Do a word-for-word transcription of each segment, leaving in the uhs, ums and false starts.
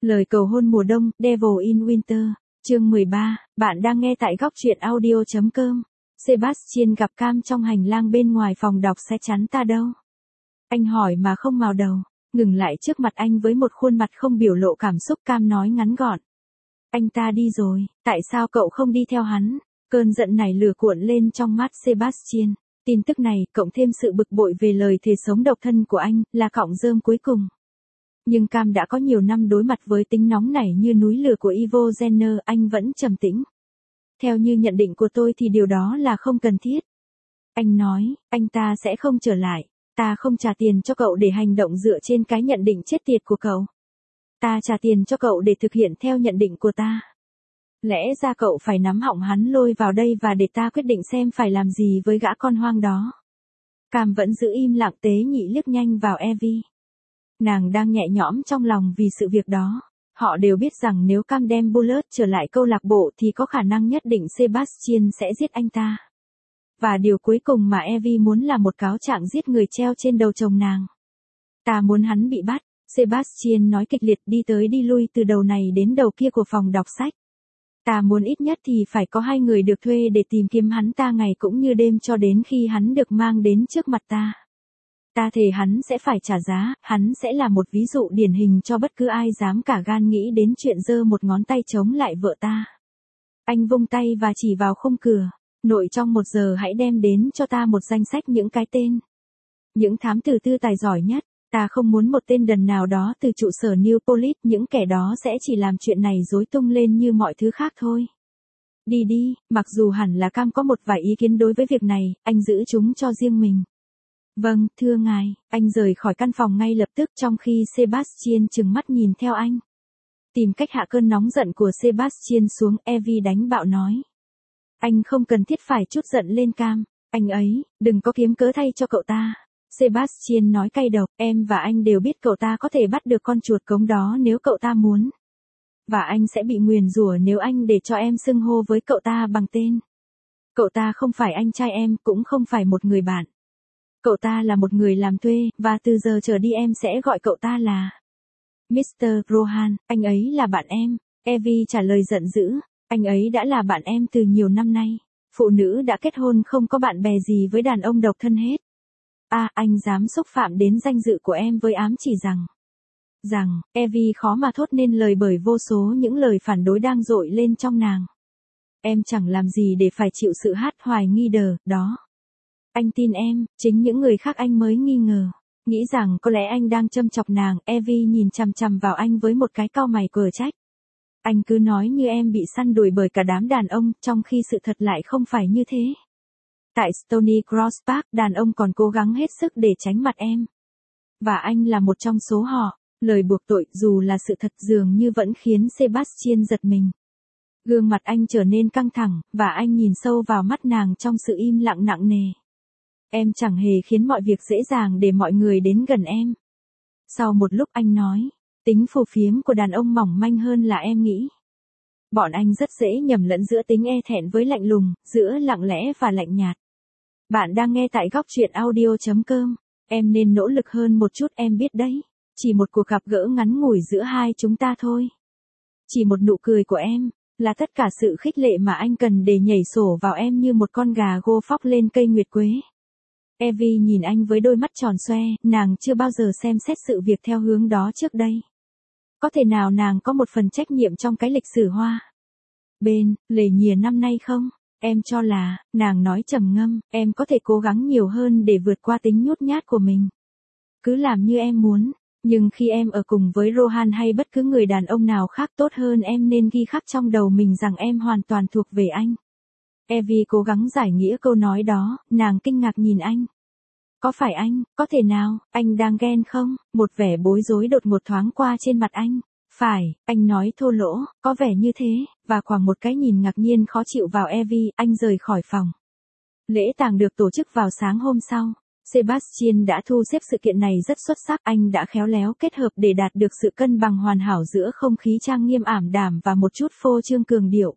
Lời cầu hôn mùa đông, Devil in Winter, chương mười ba, bạn đang nghe tại góc truyện audio chấm com. Sebastian gặp Cam trong hành lang bên ngoài phòng đọc sẽ chắn ta đâu? Anh hỏi mà không mào đầu, ngừng lại trước mặt anh với một khuôn mặt không biểu lộ cảm xúc. Cam nói ngắn gọn. Anh ta đi rồi, tại sao cậu không đi theo hắn? Cơn giận này lửa cuộn lên trong mắt Sebastian. Tin tức này, cộng thêm sự bực bội về lời thề sống độc thân của anh, là cọng rơm cuối cùng. Nhưng Cam đã có nhiều năm đối mặt với tính nóng nảy như núi lửa của Ivo Jenner, anh vẫn trầm tĩnh. Theo như nhận định của tôi thì điều đó là không cần thiết. Anh nói, anh ta sẽ không trở lại. Ta không trả tiền cho cậu để hành động dựa trên cái nhận định chết tiệt của cậu. Ta trả tiền cho cậu để thực hiện theo nhận định của ta. Lẽ ra cậu phải nắm họng hắn lôi vào đây và để ta quyết định xem phải làm gì với gã con hoang đó. Cam vẫn giữ im lặng, tế nhị liếc nhanh vào Evie. Nàng đang nhẹ nhõm trong lòng vì sự việc đó. Họ đều biết rằng nếu Cam đem Bullard trở lại câu lạc bộ thì có khả năng nhất định Sebastian sẽ giết anh ta. Và điều cuối cùng mà Evie muốn là một cáo trạng giết người treo trên đầu chồng nàng. Ta muốn hắn bị bắt, Sebastian nói kịch liệt, đi tới đi lui từ đầu này đến đầu kia của phòng đọc sách. Ta muốn ít nhất thì phải có hai người được thuê để tìm kiếm hắn ta ngày cũng như đêm cho đến khi hắn được mang đến trước mặt ta. Ta thề hắn sẽ phải trả giá, hắn sẽ là một ví dụ điển hình cho bất cứ ai dám cả gan nghĩ đến chuyện giơ một ngón tay chống lại vợ ta. Anh vung tay và chỉ vào khung cửa. Nội trong một giờ hãy đem đến cho ta một danh sách những cái tên. Những thám tử tư tài giỏi nhất. Ta không muốn một tên đần nào đó từ trụ sở New Police, những kẻ đó sẽ chỉ làm chuyện này rối tung lên như mọi thứ khác thôi. Đi đi, mặc dù hẳn là Cam có một vài ý kiến đối với việc này, anh giữ chúng cho riêng mình. Vâng, thưa ngài, anh rời khỏi căn phòng ngay lập tức trong khi Sebastian trừng mắt nhìn theo anh. Tìm cách hạ cơn nóng giận của Sebastian xuống, Evie đánh bạo nói. Anh không cần thiết phải trút giận lên Cam, anh ấy, đừng có kiếm cớ thay cho cậu ta. Sebastian nói cay độc, em và anh đều biết cậu ta có thể bắt được con chuột cống đó nếu cậu ta muốn. Và anh sẽ bị nguyền rủa nếu anh để cho em xưng hô với cậu ta bằng tên. Cậu ta không phải anh trai em, cũng không phải một người bạn. Cậu ta là một người làm thuê, và từ giờ trở đi em sẽ gọi cậu ta là mít tơ Rohan, anh ấy là bạn em. Evie trả lời giận dữ, anh ấy đã là bạn em từ nhiều năm nay. Phụ nữ đã kết hôn không có bạn bè gì với đàn ông độc thân hết. À, anh dám xúc phạm đến danh dự của em với ám chỉ rằng. Rằng, Evie khó mà thốt nên lời bởi vô số những lời phản đối đang dội lên trong nàng. Em chẳng làm gì để phải chịu sự hát hoài nghi đờ, đó. Anh tin em, chính những người khác anh mới nghi ngờ. Nghĩ rằng có lẽ anh đang châm chọc nàng. Evie nhìn chằm chằm vào anh với một cái cau mày quở trách. Anh cứ nói như em bị săn đuổi bởi cả đám đàn ông, trong khi sự thật lại không phải như thế. Tại Stony Cross Park, đàn ông còn cố gắng hết sức để tránh mặt em. Và anh là một trong số họ. Lời buộc tội, dù là sự thật, dường như vẫn khiến Sebastian giật mình. Gương mặt anh trở nên căng thẳng, và anh nhìn sâu vào mắt nàng trong sự im lặng nặng nề. Em chẳng hề khiến mọi việc dễ dàng để mọi người đến gần em. Sau một lúc anh nói, tính phù phiếm của đàn ông mỏng manh hơn là em nghĩ. Bọn anh rất dễ nhầm lẫn giữa tính e thẹn với lạnh lùng, giữa lặng lẽ và lạnh nhạt. Bạn đang nghe tại góc truyện audio chấm com. Em nên nỗ lực hơn một chút, em biết đấy. Chỉ một cuộc gặp gỡ ngắn ngủi giữa hai chúng ta thôi. Chỉ một nụ cười của em, là tất cả sự khích lệ mà anh cần để nhảy sổ vào em như một con gà gô phóc lên cây nguyệt quế. Evie nhìn anh với đôi mắt tròn xoe, nàng chưa bao giờ xem xét sự việc theo hướng đó trước đây. Có thể nào nàng có một phần trách nhiệm trong cái lịch sử hoa bên lề nhìa năm nay không? Em cho là, nàng nói trầm ngâm, em có thể cố gắng nhiều hơn để vượt qua tính nhút nhát của mình. Cứ làm như em muốn, nhưng khi em ở cùng với Rohan hay bất cứ người đàn ông nào khác tốt hơn, em nên ghi khắc trong đầu mình rằng em hoàn toàn thuộc về anh. Evie cố gắng giải nghĩa câu nói đó, nàng kinh ngạc nhìn anh. Có phải anh, có thể nào, anh đang ghen không? Một vẻ bối rối đột ngột thoáng qua trên mặt anh. Phải, anh nói thô lỗ, có vẻ như thế, và khoảng một cái nhìn ngạc nhiên khó chịu vào Evie, anh rời khỏi phòng. Lễ tang được tổ chức vào sáng hôm sau. Sebastian đã thu xếp sự kiện này rất xuất sắc, anh đã khéo léo kết hợp để đạt được sự cân bằng hoàn hảo giữa không khí trang nghiêm ảm đạm và một chút phô trương cường điệu.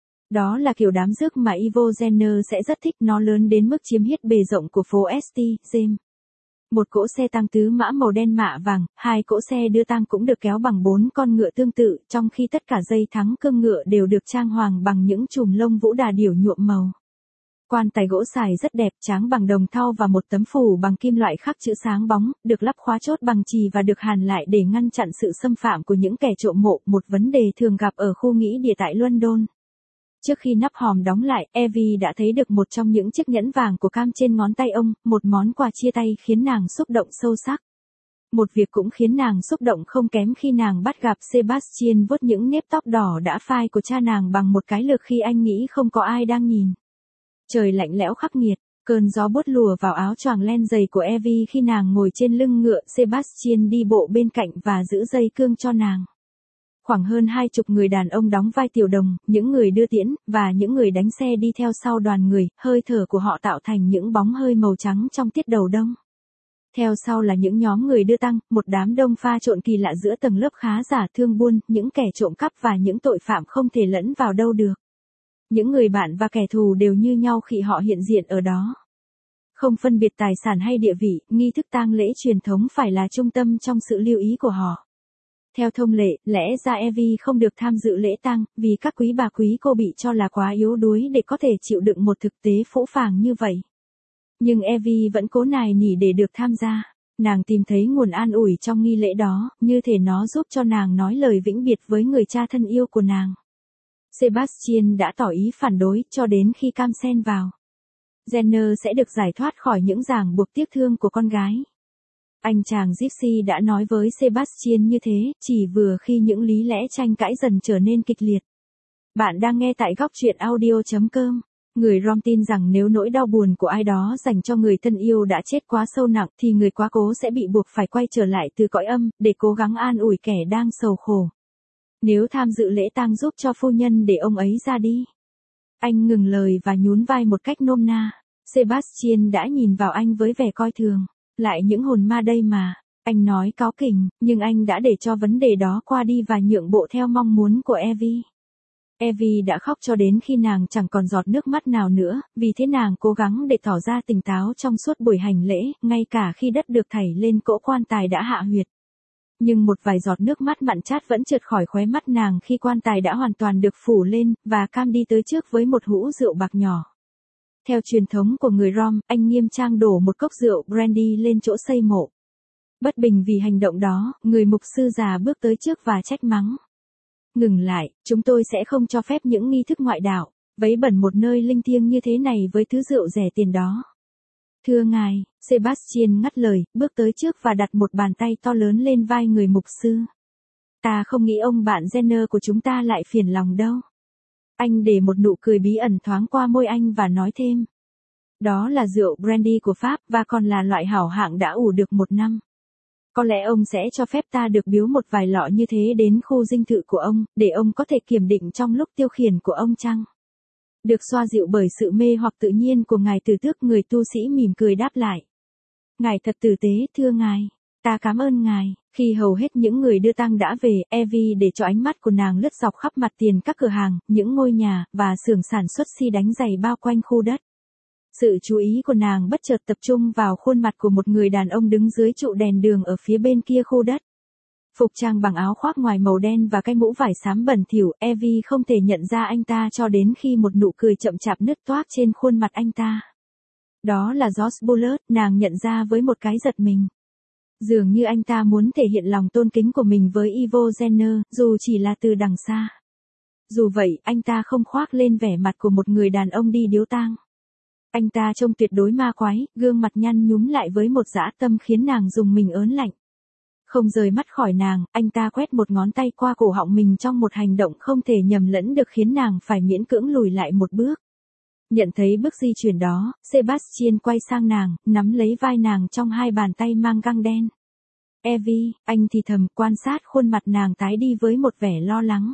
Đó là kiểu đám rước mà Ivo Jenner sẽ rất thích, nó lớn đến mức chiếm hết bề rộng của phố St. James. Một cỗ xe tang tứ mã màu đen mạ vàng, hai cỗ xe đưa tang cũng được kéo bằng bốn con ngựa tương tự, trong khi tất cả dây thắng cương ngựa đều được trang hoàng bằng những chùm lông vũ đà điểu nhuộm màu. Quan tài gỗ sài rất đẹp, tráng bằng đồng thau và một tấm phủ bằng kim loại khắc chữ sáng bóng, được lắp khóa chốt bằng chì và được hàn lại để ngăn chặn sự xâm phạm của những kẻ trộm mộ, một vấn đề thường gặp ở khu nghĩa địa tại London. Trước khi nắp hòm đóng lại, Evie đã thấy được một trong những chiếc nhẫn vàng của Cam trên ngón tay ông, một món quà chia tay khiến nàng xúc động sâu sắc. Một việc cũng khiến nàng xúc động không kém khi nàng bắt gặp Sebastian vuốt những nếp tóc đỏ đã phai của cha nàng bằng một cái lược khi anh nghĩ không có ai đang nhìn. Trời lạnh lẽo khắc nghiệt, cơn gió buốt lùa vào áo choàng len dày của Evie khi nàng ngồi trên lưng ngựa, Sebastian đi bộ bên cạnh và giữ dây cương cho nàng. Khoảng hơn hai chục người đàn ông đóng vai tiểu đồng, những người đưa tiễn, và những người đánh xe đi theo sau đoàn người, hơi thở của họ tạo thành những bóng hơi màu trắng trong tiết đầu đông. Theo sau là những nhóm người đưa tang, một đám đông pha trộn kỳ lạ giữa tầng lớp khá giả thương buôn, những kẻ trộm cắp và những tội phạm không thể lẫn vào đâu được. Những người bạn và kẻ thù đều như nhau khi họ hiện diện ở đó. Không phân biệt tài sản hay địa vị, nghi thức tang lễ truyền thống phải là trung tâm trong sự lưu ý của họ. Theo thông lệ, lẽ ra Evie không được tham dự lễ tang, vì các quý bà quý cô bị cho là quá yếu đuối để có thể chịu đựng một thực tế phũ phàng như vậy. Nhưng Evie vẫn cố nài nỉ để được tham gia. Nàng tìm thấy nguồn an ủi trong nghi lễ đó, như thể nó giúp cho nàng nói lời vĩnh biệt với người cha thân yêu của nàng. Sebastian đã tỏ ý phản đối cho đến khi Cam xen vào. Jenner sẽ được giải thoát khỏi những ràng buộc tiếc thương của con gái. Anh chàng Gypsy đã nói với Sebastian như thế, chỉ vừa khi những lý lẽ tranh cãi dần trở nên kịch liệt. Bạn đang nghe tại góc truyện audio chấm com. Người Rom tin rằng nếu nỗi đau buồn của ai đó dành cho người thân yêu đã chết quá sâu nặng thì người quá cố sẽ bị buộc phải quay trở lại từ cõi âm, để cố gắng an ủi kẻ đang sầu khổ. Nếu tham dự lễ tang giúp cho phu nhân để ông ấy ra đi. Anh ngừng lời và nhún vai một cách nôm na. Sebastian đã nhìn vào anh với vẻ coi thường. Lại những hồn ma đây mà, anh nói cáu kỉnh, nhưng anh đã để cho vấn đề đó qua đi và nhượng bộ theo mong muốn của Evie. Evie đã khóc cho đến khi nàng chẳng còn giọt nước mắt nào nữa, vì thế nàng cố gắng để tỏ ra tỉnh táo trong suốt buổi hành lễ, ngay cả khi đất được thảy lên cỗ quan tài đã hạ huyệt. Nhưng một vài giọt nước mắt mặn chát vẫn trượt khỏi khóe mắt nàng khi quan tài đã hoàn toàn được phủ lên, và Cam đi tới trước với một hũ rượu bạc nhỏ. Theo truyền thống của người Rom, anh nghiêm trang đổ một cốc rượu brandy lên chỗ xây mộ. Bất bình vì hành động đó, người mục sư già bước tới trước và trách mắng. Ngừng lại, chúng tôi sẽ không cho phép những nghi thức ngoại đạo, vấy bẩn một nơi linh thiêng như thế này với thứ rượu rẻ tiền đó. Thưa ngài, Sebastian ngắt lời, bước tới trước và đặt một bàn tay to lớn lên vai người mục sư. Ta không nghĩ ông bạn Jenner của chúng ta lại phiền lòng đâu. Anh để một nụ cười bí ẩn thoáng qua môi anh và nói thêm. Đó là rượu brandy của Pháp và còn là loại hảo hạng đã ủ được một năm. Có lẽ ông sẽ cho phép ta được biếu một vài lọ như thế đến khu dinh thự của ông, để ông có thể kiểm định trong lúc tiêu khiển của ông chăng? Được xoa dịu bởi sự mê hoặc tự nhiên của ngài tử tước, người tu sĩ mỉm cười đáp lại. Ngài thật tử tế, thưa ngài. Ta cảm ơn ngài. Khi hầu hết những người đưa tang đã về, Evie để cho ánh mắt của nàng lướt dọc khắp mặt tiền các cửa hàng, những ngôi nhà, và xưởng sản xuất xi đánh giày bao quanh khu đất. Sự chú ý của nàng bất chợt tập trung vào khuôn mặt của một người đàn ông đứng dưới trụ đèn đường ở phía bên kia khu đất. Phục trang bằng áo khoác ngoài màu đen và cái mũ vải xám bẩn thỉu, Evie không thể nhận ra anh ta cho đến khi một nụ cười chậm chạp nứt toác trên khuôn mặt anh ta. Đó là George Bullard, nàng nhận ra với một cái giật mình. Dường như anh ta muốn thể hiện lòng tôn kính của mình với Ivo Jenner, dù chỉ là từ đằng xa. Dù vậy, anh ta không khoác lên vẻ mặt của một người đàn ông đi điếu tang. Anh ta trông tuyệt đối ma quái, gương mặt nhăn nhúm lại với một dã tâm khiến nàng dùng mình ớn lạnh. Không rời mắt khỏi nàng, anh ta quét một ngón tay qua cổ họng mình trong một hành động không thể nhầm lẫn được khiến nàng phải miễn cưỡng lùi lại một bước. Nhận thấy bước di chuyển đó, Sebastian quay sang nàng, nắm lấy vai nàng trong hai bàn tay mang găng đen. Evie, anh thì thầm, quan sát khuôn mặt nàng tái đi với một vẻ lo lắng.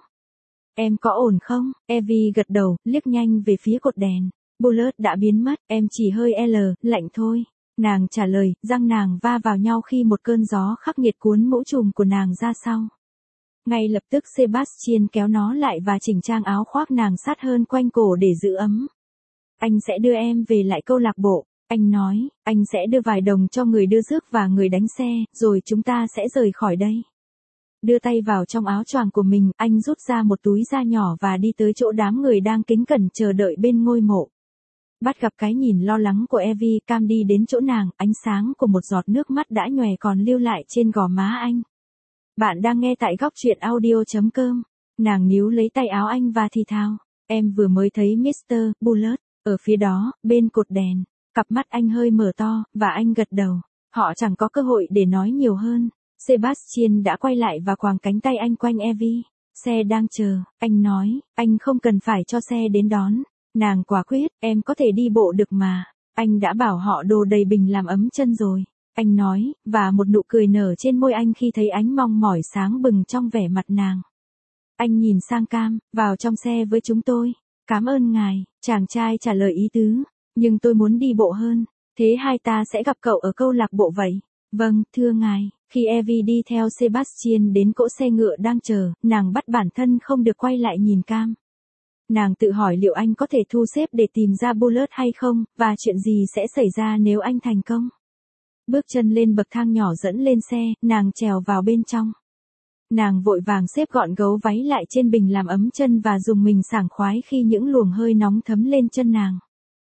Em có ổn không? Evie gật đầu, liếc nhanh về phía cột đèn. Bullard đã biến mất, em chỉ hơi L, lạnh thôi. Nàng trả lời, răng nàng va vào nhau khi một cơn gió khắc nghiệt cuốn mũ trùm của nàng ra sau. Ngay lập tức Sebastian kéo nó lại và chỉnh trang áo khoác nàng sát hơn quanh cổ để giữ ấm. Anh sẽ đưa em về lại câu lạc bộ. Anh nói, anh sẽ đưa vài đồng cho người đưa rước và người đánh xe, rồi chúng ta sẽ rời khỏi đây. Đưa tay vào trong áo choàng của mình, anh rút ra một túi da nhỏ và đi tới chỗ đám người đang kính cẩn chờ đợi bên ngôi mộ. Bắt gặp cái nhìn lo lắng của Evie, Cam đi đến chỗ nàng, ánh sáng của một giọt nước mắt đã nhòe còn lưu lại trên gò má anh. Bạn đang nghe tại góc truyện audio chấm com. Nàng níu lấy tay áo anh và thì thào, em vừa mới thấy mít tơ Bullard ở phía đó, bên cột đèn. Cặp mắt anh hơi mở to, và anh gật đầu. Họ chẳng có cơ hội để nói nhiều hơn. Sebastian đã quay lại và quàng cánh tay anh quanh Evie. Xe đang chờ, anh nói, anh không cần phải cho xe đến đón. Nàng quả quyết, em có thể đi bộ được mà. Anh đã bảo họ đồ đầy bình làm ấm chân rồi. Anh nói, và một nụ cười nở trên môi anh khi thấy ánh mong mỏi sáng bừng trong vẻ mặt nàng. Anh nhìn sang Cam, vào trong xe với chúng tôi. Cảm ơn ngài, chàng trai trả lời ý tứ. Nhưng tôi muốn đi bộ hơn. Thế hai ta sẽ gặp cậu ở câu lạc bộ vậy. Vâng, thưa ngài. Khi Evie đi theo Sebastian đến cỗ xe ngựa đang chờ, nàng bắt bản thân không được quay lại nhìn Cam. Nàng tự hỏi liệu anh có thể thu xếp để tìm ra Bullard hay không, và chuyện gì sẽ xảy ra nếu anh thành công. Bước chân lên bậc thang nhỏ dẫn lên xe, nàng trèo vào bên trong. Nàng vội vàng xếp gọn gấu váy lại trên bình làm ấm chân và dùng mình sảng khoái khi những luồng hơi nóng thấm lên chân nàng.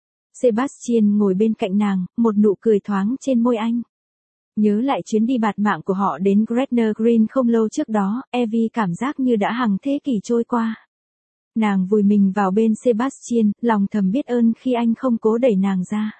Sebastian ngồi bên cạnh nàng, một nụ cười thoáng trên môi anh. Nhớ lại chuyến đi bạt mạng của họ đến Gretna Green không lâu trước đó, Evie cảm giác như đã hàng thế kỷ trôi qua. Nàng vùi mình vào bên Sebastian, lòng thầm biết ơn khi anh không cố đẩy nàng ra.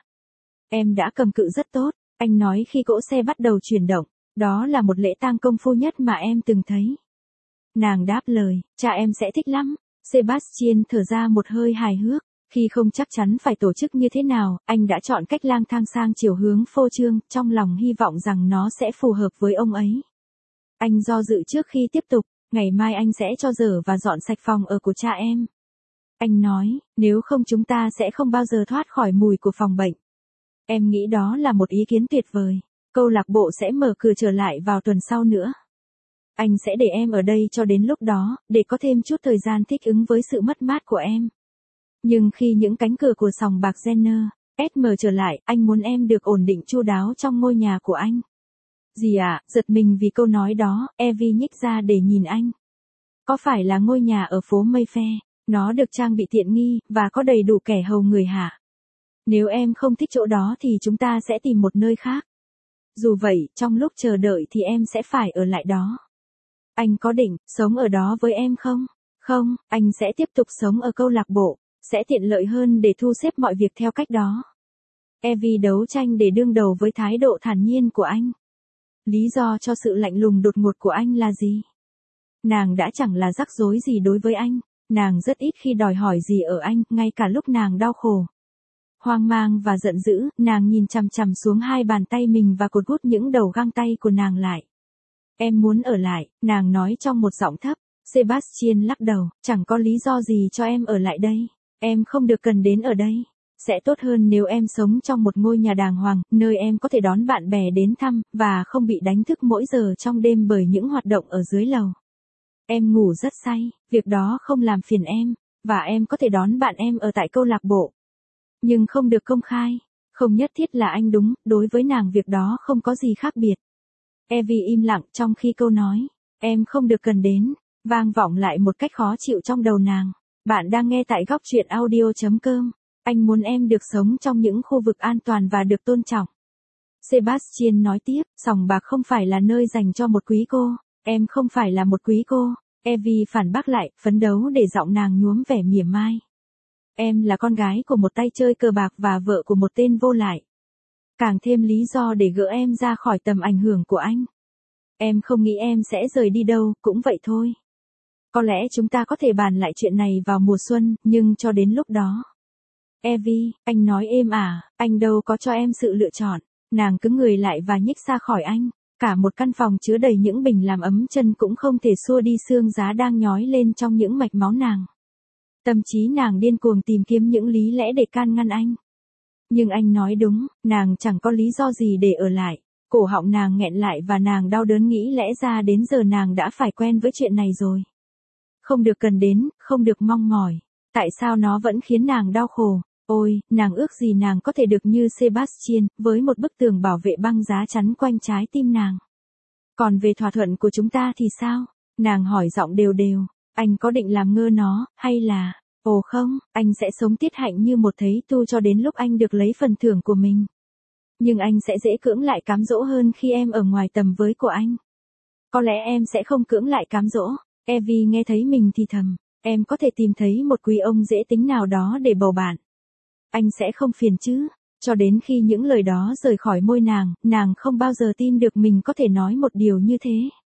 Em đã cầm cự rất tốt, anh nói khi cỗ xe bắt đầu chuyển động, đó là một lễ tang công phu nhất mà em từng thấy. Nàng đáp lời, cha em sẽ thích lắm. Sebastian thở ra một hơi hài hước. Khi không chắc chắn phải tổ chức như thế nào, anh đã chọn cách lang thang sang chiều hướng phô trương, trong lòng hy vọng rằng nó sẽ phù hợp với ông ấy. Anh do dự trước khi tiếp tục, ngày mai anh sẽ cho dở và dọn sạch phòng ở của cha em. Anh nói, nếu không chúng ta sẽ không bao giờ thoát khỏi mùi của phòng bệnh. Em nghĩ đó là một ý kiến tuyệt vời. Câu lạc bộ sẽ mở cửa trở lại vào tuần sau nữa. Anh sẽ để em ở đây cho đến lúc đó, để có thêm chút thời gian thích ứng với sự mất mát của em. Nhưng khi những cánh cửa của sòng bạc Jenner ét mở trở lại, anh muốn em được ổn định chu đáo trong ngôi nhà của anh. Gì ạ, à? Giật mình vì câu nói đó, Evie nhích ra để nhìn anh. Có phải là ngôi nhà ở phố Mayfair? Nó được trang bị tiện nghi, và có đầy đủ kẻ hầu người hả? Nếu em không thích chỗ đó thì chúng ta sẽ tìm một nơi khác. Dù vậy, trong lúc chờ đợi thì em sẽ phải ở lại đó. Anh có định sống ở đó với em không? Không, anh sẽ tiếp tục sống ở câu lạc bộ. Sẽ tiện lợi hơn để thu xếp mọi việc theo cách đó. Evie đấu tranh để đương đầu với thái độ thản nhiên của anh. Lý do cho sự lạnh lùng đột ngột của anh là gì? Nàng đã chẳng là rắc rối gì đối với anh. Nàng rất ít khi đòi hỏi gì ở anh, ngay cả lúc nàng đau khổ. Hoang mang và giận dữ, nàng nhìn chằm chằm xuống hai bàn tay mình và cột gút những đầu găng tay của nàng lại. Em muốn ở lại, nàng nói trong một giọng thấp. Sebastian lắc đầu, chẳng có lý do gì cho em ở lại đây. Em không được cần đến ở đây. Sẽ tốt hơn nếu em sống trong một ngôi nhà đàng hoàng, nơi em có thể đón bạn bè đến thăm, và không bị đánh thức mỗi giờ trong đêm bởi những hoạt động ở dưới lầu. Em ngủ rất say, việc đó không làm phiền em, và em có thể đón bạn em ở tại câu lạc bộ. Nhưng không được công khai, không nhất thiết là anh đúng, đối với nàng việc đó không có gì khác biệt. Evie im lặng trong khi câu nói, em không được cần đến, vang vọng lại một cách khó chịu trong đầu nàng. Bạn đang nghe tại góc truyện audio chấm com. Anh muốn em được sống trong những khu vực an toàn và được tôn trọng. Sebastian nói tiếp, sòng bạc không phải là nơi dành cho một quý cô. Em không phải là một quý cô. Evie phản bác lại, phấn đấu để giọng nàng nhuốm vẻ mỉa mai. Em là con gái của một tay chơi cờ bạc và vợ của một tên vô lại. Càng thêm lý do để gỡ em ra khỏi tầm ảnh hưởng của anh. Em không nghĩ em sẽ rời đi đâu, cũng vậy thôi. Có lẽ chúng ta có thể bàn lại chuyện này vào mùa xuân, nhưng cho đến lúc đó. Evie, anh nói êm ả, anh đâu có cho em sự lựa chọn. Nàng cứng người lại và nhích ra khỏi anh. Cả một căn phòng chứa đầy những bình làm ấm chân cũng không thể xua đi xương giá đang nhói lên trong những mạch máu nàng. Tâm trí nàng điên cuồng tìm kiếm những lý lẽ để can ngăn anh. Nhưng anh nói đúng, nàng chẳng có lý do gì để ở lại. Cổ họng nàng nghẹn lại và nàng đau đớn nghĩ lẽ ra đến giờ nàng đã phải quen với chuyện này rồi. Không được cần đến, không được mong mỏi. Tại sao nó vẫn khiến nàng đau khổ? Ôi, nàng ước gì nàng có thể được như Sebastian, với một bức tường bảo vệ băng giá chắn quanh trái tim nàng. Còn về thỏa thuận của chúng ta thì sao? Nàng hỏi giọng đều đều, anh có định làm ngơ nó, hay là, ồ không, anh sẽ sống tiết hạnh như một thấy tu cho đến lúc anh được lấy phần thưởng của mình. Nhưng anh sẽ dễ cưỡng lại cám dỗ hơn khi em ở ngoài tầm với của anh. Có lẽ em sẽ không cưỡng lại cám dỗ. Evie nghe thấy mình thì thầm, em có thể tìm thấy một quý ông dễ tính nào đó để bầu bạn. Anh sẽ không phiền chứ. Cho đến khi những lời đó rời khỏi môi nàng, nàng không bao giờ tin được mình có thể nói một điều như thế.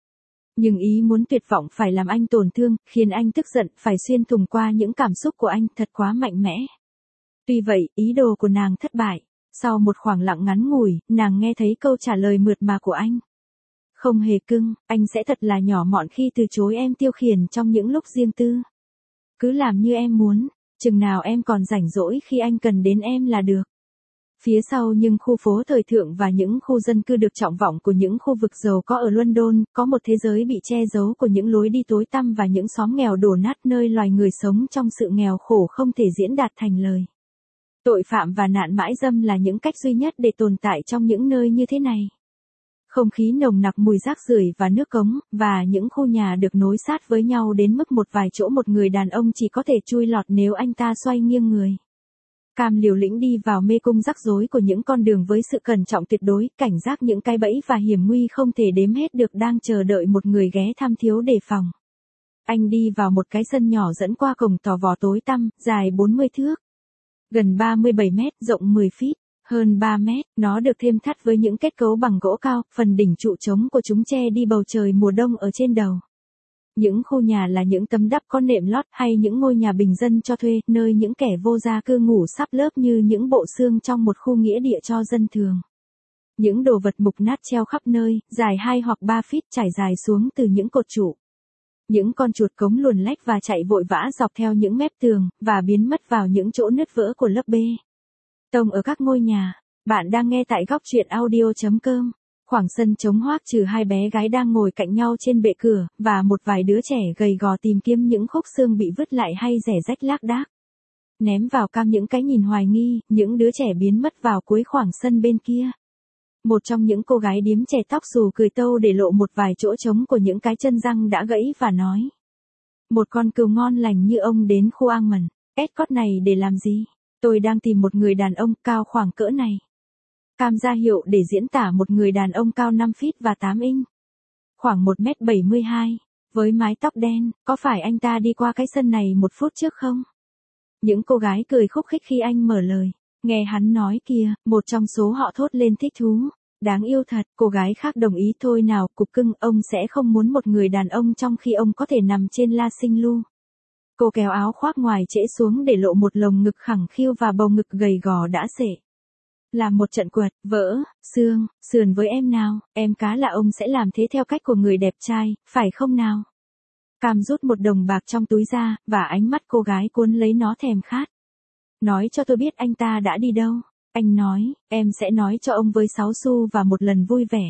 Nhưng ý muốn tuyệt vọng phải làm anh tổn thương, khiến anh tức giận, phải xuyên thủng qua những cảm xúc của anh, thật quá mạnh mẽ. Tuy vậy, ý đồ của nàng thất bại. Sau một khoảng lặng ngắn ngủi, nàng nghe thấy câu trả lời mượt mà của anh. Không hề cưng, anh sẽ thật là nhỏ mọn khi từ chối em tiêu khiển trong những lúc riêng tư. Cứ làm như em muốn, chừng nào em còn rảnh rỗi khi anh cần đến em là được. Phía sau những khu phố thời thượng và những khu dân cư được trọng vọng của những khu vực giàu có ở London, có một thế giới bị che giấu của những lối đi tối tăm và những xóm nghèo đổ nát nơi loài người sống trong sự nghèo khổ không thể diễn đạt thành lời. Tội phạm và nạn mãi dâm là những cách duy nhất để tồn tại trong những nơi như thế này. Không khí nồng nặc mùi rác rưởi và nước cống, và những khu nhà được nối sát với nhau đến mức một vài chỗ một người đàn ông chỉ có thể chui lọt nếu anh ta xoay nghiêng người. Cam liều lĩnh đi vào mê cung rắc rối của những con đường với sự cẩn trọng tuyệt đối, cảnh giác những cái bẫy và hiểm nguy không thể đếm hết được đang chờ đợi một người ghé thăm thiếu đề phòng. Anh đi vào một cái sân nhỏ dẫn qua cổng tò vò tối tăm, dài bốn mươi thước. Gần ba mươi bảy mét, rộng mười feet, hơn ba mét, nó được thêm thắt với những kết cấu bằng gỗ cao, phần đỉnh trụ trống của chúng che đi bầu trời mùa đông ở trên đầu. Những khu nhà là những tấm đắp có nệm lót hay những ngôi nhà bình dân cho thuê, nơi những kẻ vô gia cư ngủ sắp lớp như những bộ xương trong một khu nghĩa địa cho dân thường. Những đồ vật mục nát treo khắp nơi, dài hai hoặc ba feet trải dài xuống từ những cột trụ. Những con chuột cống luồn lách và chạy vội vã dọc theo những mép tường, và biến mất vào những chỗ nứt vỡ của lớp bê tông ở các ngôi nhà. Bạn đang nghe tại góc truyện audio chấm com. Khoảng sân trống hoác trừ hai bé gái đang ngồi cạnh nhau trên bệ cửa, và một vài đứa trẻ gầy gò tìm kiếm những khúc xương bị vứt lại hay rẻ rách lác đác. Ném vào cam những cái nhìn hoài nghi, những đứa trẻ biến mất vào cuối khoảng sân bên kia. Một trong những cô gái điếm trẻ tóc xù cười tâu để lộ một vài chỗ trống của những cái chân răng đã gãy và nói. Một con cừu ngon lành như ông đến khu Angmon, Escort này để làm gì? Tôi đang tìm một người đàn ông cao khoảng cỡ này. Cam ra hiệu để diễn tả một người đàn ông cao năm feet và tám inch. Khoảng một mét bảy mươi hai, với mái tóc đen, có phải anh ta đi qua cái sân này một phút trước không? Những cô gái cười khúc khích khi anh mở lời. Nghe hắn nói kìa, một trong số họ thốt lên thích thú. Đáng yêu thật, cô gái khác đồng ý thôi nào, cục cưng, ông sẽ không muốn một người đàn ông trong khi ông có thể nằm trên la sinh lu. Cô kéo áo khoác ngoài trễ xuống để lộ một lồng ngực khẳng khiu và bầu ngực gầy gò đã sể. Làm một trận quật, vỡ, xương, sườn với em nào, em cá là ông sẽ làm thế theo cách của người đẹp trai, phải không nào? Cam rút một đồng bạc trong túi ra, và ánh mắt cô gái cuốn lấy nó thèm khát. Nói cho tôi biết anh ta đã đi đâu. Anh nói, em sẽ nói cho ông với sáu xu và một lần vui vẻ.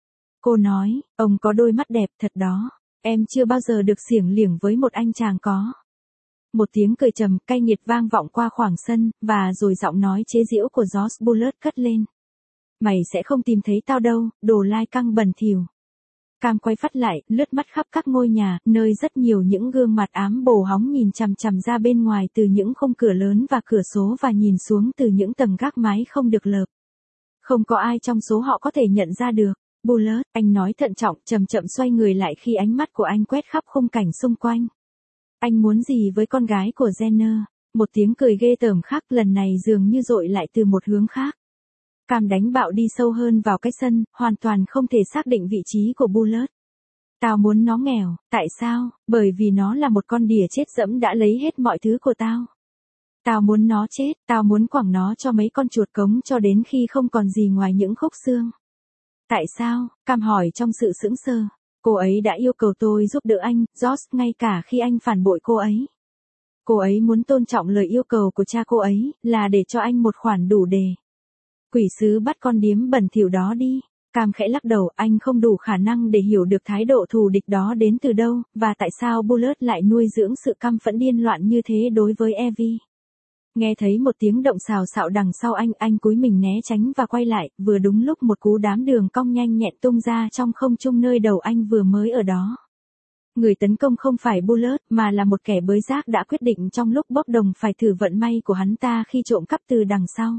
Cô nói, ông có đôi mắt đẹp thật đó. Em chưa bao giờ được xiểng liểng với một anh chàng có. Một tiếng cười trầm, cay nghiệt vang vọng qua khoảng sân, và rồi giọng nói chế giễu của Josh Bullard cất lên. Mày sẽ không tìm thấy tao đâu, đồ lai căng bẩn thỉu. Cam quay phát lại, lướt mắt khắp các ngôi nhà, nơi rất nhiều những gương mặt ám bồ hóng nhìn chằm chằm ra bên ngoài từ những khung cửa lớn và cửa số và nhìn xuống từ những tầng gác mái không được lợp. Không có ai trong số họ có thể nhận ra được. Bullard, anh nói thận trọng, chậm chậm xoay người lại khi ánh mắt của anh quét khắp khung cảnh xung quanh. Anh muốn gì với con gái của Jenner? Một tiếng cười ghê tởm khác lần này dường như dội lại từ một hướng khác. Cam đánh bạo đi sâu hơn vào cái sân, hoàn toàn không thể xác định vị trí của Bullard. Tao muốn nó nghèo, tại sao? Bởi vì nó là một con đỉa chết dẫm đã lấy hết mọi thứ của tao. Tao muốn nó chết, tao muốn quẳng nó cho mấy con chuột cống cho đến khi không còn gì ngoài những khúc xương. Tại sao? Cam hỏi trong sự sững sờ. Cô ấy đã yêu cầu tôi giúp đỡ anh, Josh, ngay cả khi anh phản bội cô ấy. Cô ấy muốn tôn trọng lời yêu cầu của cha cô ấy, là để cho anh một khoản đủ để. Quỷ sứ bắt con điếm bẩn thỉu đó đi. Cam khẽ lắc đầu, anh không đủ khả năng để hiểu được thái độ thù địch đó đến từ đâu, và tại sao Bullard lại nuôi dưỡng sự căm phẫn điên loạn như thế đối với Evie. Nghe thấy một tiếng động xào xạo đằng sau anh, anh cúi mình né tránh và quay lại, vừa đúng lúc một cú đám đường cong nhanh nhẹn tung ra trong không trung nơi đầu anh vừa mới ở đó. Người tấn công không phải Bullet mà là một kẻ bới rác đã quyết định trong lúc bốc đồng phải thử vận may của hắn ta khi trộm cắp từ đằng sau.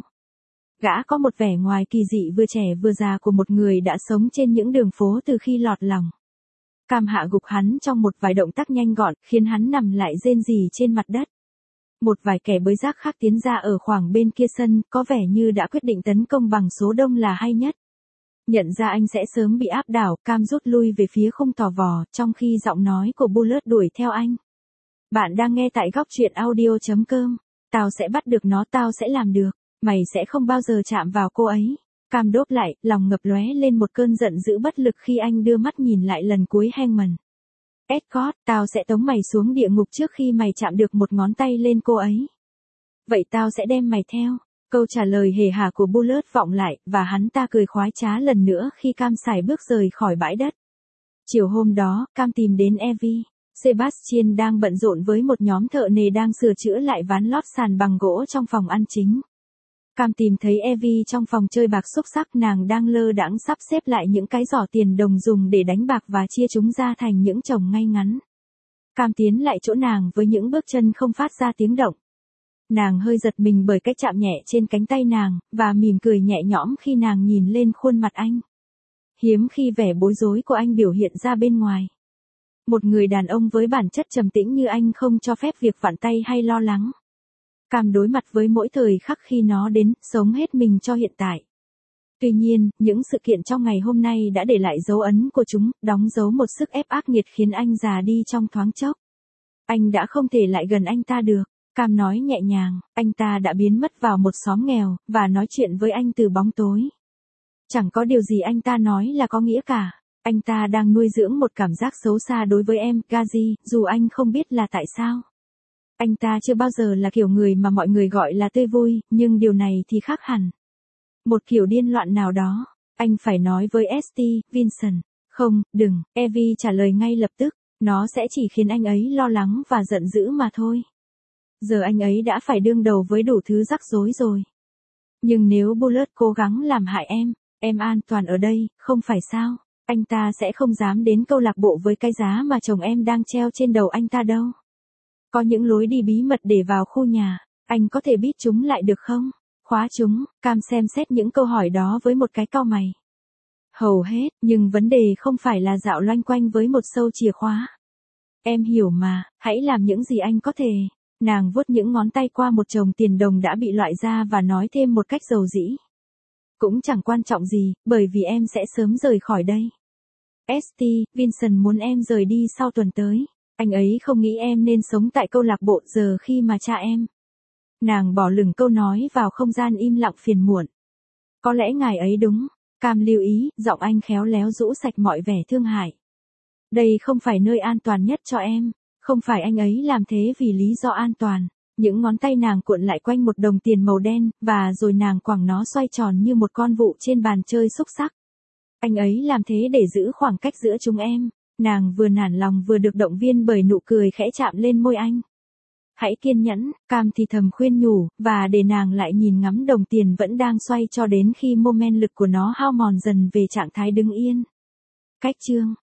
Gã có một vẻ ngoài kỳ dị vừa trẻ vừa già của một người đã sống trên những đường phố từ khi lọt lòng. Cam hạ gục hắn trong một vài động tác nhanh gọn, khiến hắn nằm lại rên rỉ trên mặt đất. Một vài kẻ bới rác khác tiến ra ở khoảng bên kia sân, có vẻ như đã quyết định tấn công bằng số đông là hay nhất. Nhận ra anh sẽ sớm bị áp đảo, Cam rút lui về phía khung tò vò, trong khi giọng nói của Bullet đuổi theo anh. Bạn đang nghe tại góc truyện audio chấm com. Tao sẽ bắt được nó, tao sẽ làm được. Mày sẽ không bao giờ chạm vào cô ấy. Cam đốt lại, lòng ngập lóe lên một cơn giận dữ bất lực khi anh đưa mắt nhìn lại lần cuối Hangman. Escort, tao sẽ tống mày xuống địa ngục trước khi mày chạm được một ngón tay lên cô ấy. Vậy tao sẽ đem mày theo. Câu trả lời hề hà của Bullet vọng lại, và hắn ta cười khoái trá lần nữa khi Cam sải bước rời khỏi bãi đất. Chiều hôm đó, Cam tìm đến Evie. Sebastian đang bận rộn với một nhóm thợ nề đang sửa chữa lại ván lót sàn bằng gỗ trong phòng ăn chính. Cam tìm thấy Evie trong phòng chơi bạc xúc xắc, nàng đang lơ đãng sắp xếp lại những cái giỏ tiền đồng dùng để đánh bạc và chia chúng ra thành những chồng ngay ngắn. Cam tiến lại chỗ nàng với những bước chân không phát ra tiếng động. Nàng hơi giật mình bởi cách chạm nhẹ trên cánh tay nàng, và mỉm cười nhẹ nhõm khi nàng nhìn lên khuôn mặt anh. Hiếm khi vẻ bối rối của anh biểu hiện ra bên ngoài. Một người đàn ông với bản chất trầm tĩnh như anh không cho phép việc vặn tay hay lo lắng. Cam đối mặt với mỗi thời khắc khi nó đến, sống hết mình cho hiện tại. Tuy nhiên, những sự kiện trong ngày hôm nay đã để lại dấu ấn của chúng, đóng dấu một sức ép ác nghiệt khiến anh già đi trong thoáng chốc. Anh đã không thể lại gần anh ta được. Cam nói nhẹ nhàng, anh ta đã biến mất vào một xóm nghèo, và nói chuyện với anh từ bóng tối. Chẳng có điều gì anh ta nói là có nghĩa cả. Anh ta đang nuôi dưỡng một cảm giác xấu xa đối với em, Gazi, dù anh không biết là tại sao. Anh ta chưa bao giờ là kiểu người mà mọi người gọi là tươi vui, nhưng điều này thì khác hẳn. Một kiểu điên loạn nào đó. Anh phải nói với Esti, Vincent. Không, đừng, Evie trả lời ngay lập tức. Nó sẽ chỉ khiến anh ấy lo lắng và giận dữ mà thôi. Giờ anh ấy đã phải đương đầu với đủ thứ rắc rối rồi. Nhưng nếu Bullet cố gắng làm hại em, em an toàn ở đây, không phải sao? Anh ta sẽ không dám đến câu lạc bộ với cái giá mà chồng em đang treo trên đầu anh ta đâu. Có những lối đi bí mật để vào khu nhà, anh có thể bít chúng lại được không? Khóa chúng, Cam xem xét những câu hỏi đó với một cái cau mày. Hầu hết, nhưng vấn đề không phải là dạo loanh quanh với một sâu chìa khóa. Em hiểu mà, hãy làm những gì anh có thể. Nàng vuốt những ngón tay qua một chồng tiền đồng đã bị loại ra và nói thêm một cách dầu dĩ. Cũng chẳng quan trọng gì, bởi vì em sẽ sớm rời khỏi đây. Esti, Vincent muốn em rời đi sau tuần tới. Anh ấy không nghĩ em nên sống tại câu lạc bộ giờ khi mà cha em. Nàng bỏ lửng câu nói vào không gian im lặng phiền muộn. Có lẽ ngài ấy đúng. Cam lưu ý, giọng anh khéo léo rũ sạch mọi vẻ thương hại. Đây không phải nơi an toàn nhất cho em. Không phải anh ấy làm thế vì lý do an toàn. Những ngón tay nàng cuộn lại quanh một đồng tiền màu đen, và rồi nàng quẳng nó xoay tròn như một con vụ trên bàn chơi xúc xắc. Anh ấy làm thế để giữ khoảng cách giữa chúng em. Nàng vừa nản lòng vừa được động viên bởi nụ cười khẽ chạm lên môi anh. Hãy kiên nhẫn, Cam thì thầm khuyên nhủ, và để nàng lại nhìn ngắm đồng tiền vẫn đang xoay cho đến khi mô men lực của nó hao mòn dần về trạng thái đứng yên. Cách chương